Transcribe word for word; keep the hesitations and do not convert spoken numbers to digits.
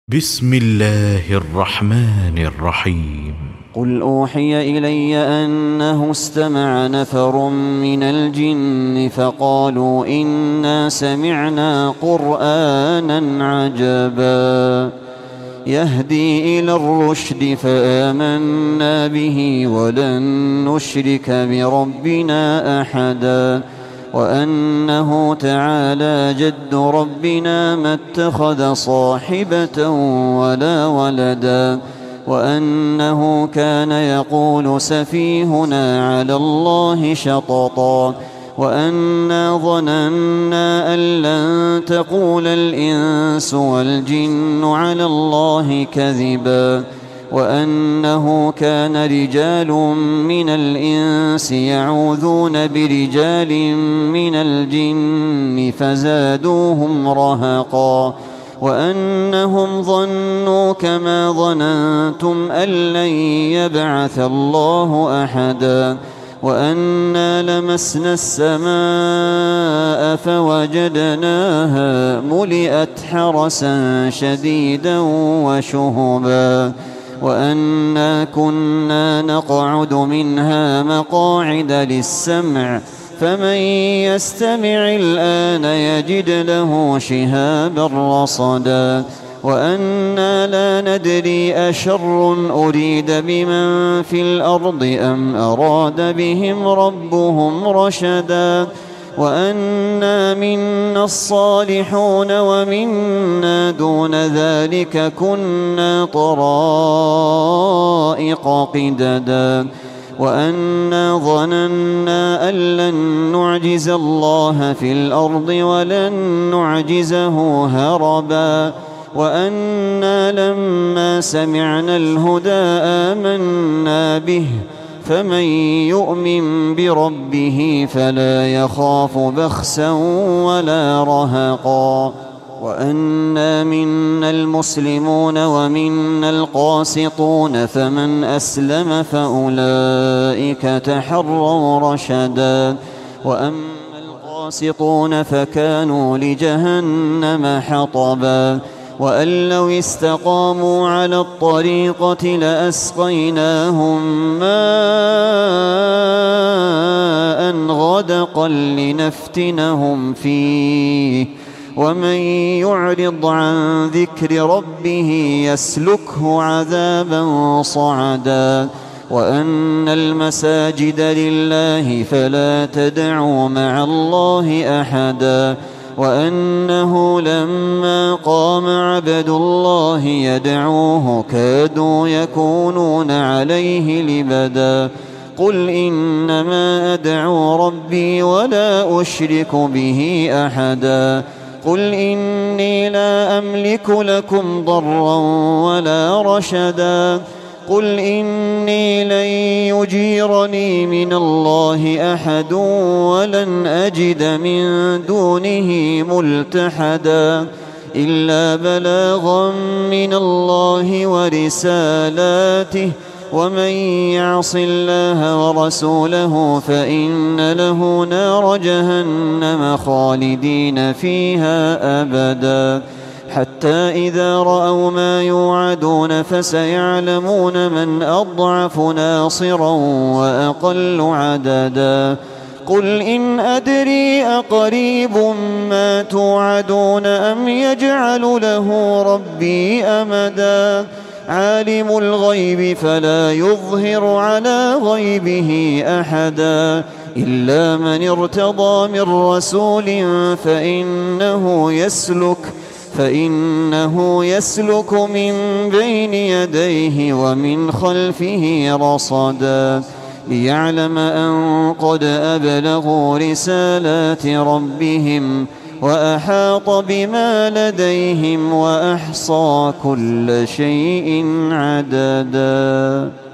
بسم الله الرحمن الرحيم. قل أوحي إلي أنه استمع نفر من الجن فقالوا إنا سمعنا قرآنا عجبا يهدي إلى الرشد فآمنا به ولن نشرك بربنا أحدا وأنه تعالى جد ربنا ما اتخذ صاحبة ولا ولدا وأنه كان يقول سفيهنا على الله شططا وأنا ظننا أن لن تقول الإنس والجن على الله كذبا وأنه كان رجال من الإنس يعوذون برجال من الجن فزادوهم رهقا وأنهم ظنوا كما ظننتم أن لن يبعث الله أحدا وأنا لمسنا السماء فوجدناها ملئت حرسا شديدا وشهبا وأنا كنا نقعد منها مقاعد للسمع فمن يستمع الآن يجد له شهابا رصدا وأنا لا ندري أشر أريد بمن في الأرض أم أراد بهم ربهم رشدا وأنا منا الصالحون ومنا دون ذلك كنا طرائق قددا وأنا ظننا أن لن نعجز الله في الأرض ولن نعجزه هربا وأنا لما سمعنا الهدى آمنا به فمن يؤمن بربه فلا يخاف بخسا ولا رهقا وأنا منا المسلمون ومنا القاسطون فمن أسلم فأولئك تحروا رشدا وأما القاسطون فكانوا لجهنم حطبا وأن لو استقاموا على الطريقة لأسقيناهم ماء غدقا لنفتنهم فيه ومن يعرض عن ذكر ربه يسلكه عذابا صعدا وأن المساجد لله فلا تدعوا مع الله أحدا وأنه لما قام عبد الله يدعوه كادوا يكونون عليه لبدا قل إنما أدعو ربي ولا أشرك به أحدا قل إني لا أملك لكم ضرا ولا رشدا قل إني لن يجيرني من الله أحد ولن أجد من دونه ملتحدا إلا بلاغا من الله ورسالاته ومن يعص الله ورسوله فإن له نار جهنم خالدين فيها أبدا حتى إذا رأوا ما يوعدون فسيعلمون من أضعف ناصرا وأقل عددا قل إن أدري أقريب ما توعدون أم يجعل له ربي أمدا عالم الغيب فلا يظهر على غيبه أحدا إلا من ارتضى من رسول فإنه يسلك فإنه يسلك من بين يديه ومن خلفه رصدا ليعلم أن قد أبلغوا رسالات ربهم وأحاط بما لديهم وأحصى كل شيء عددا.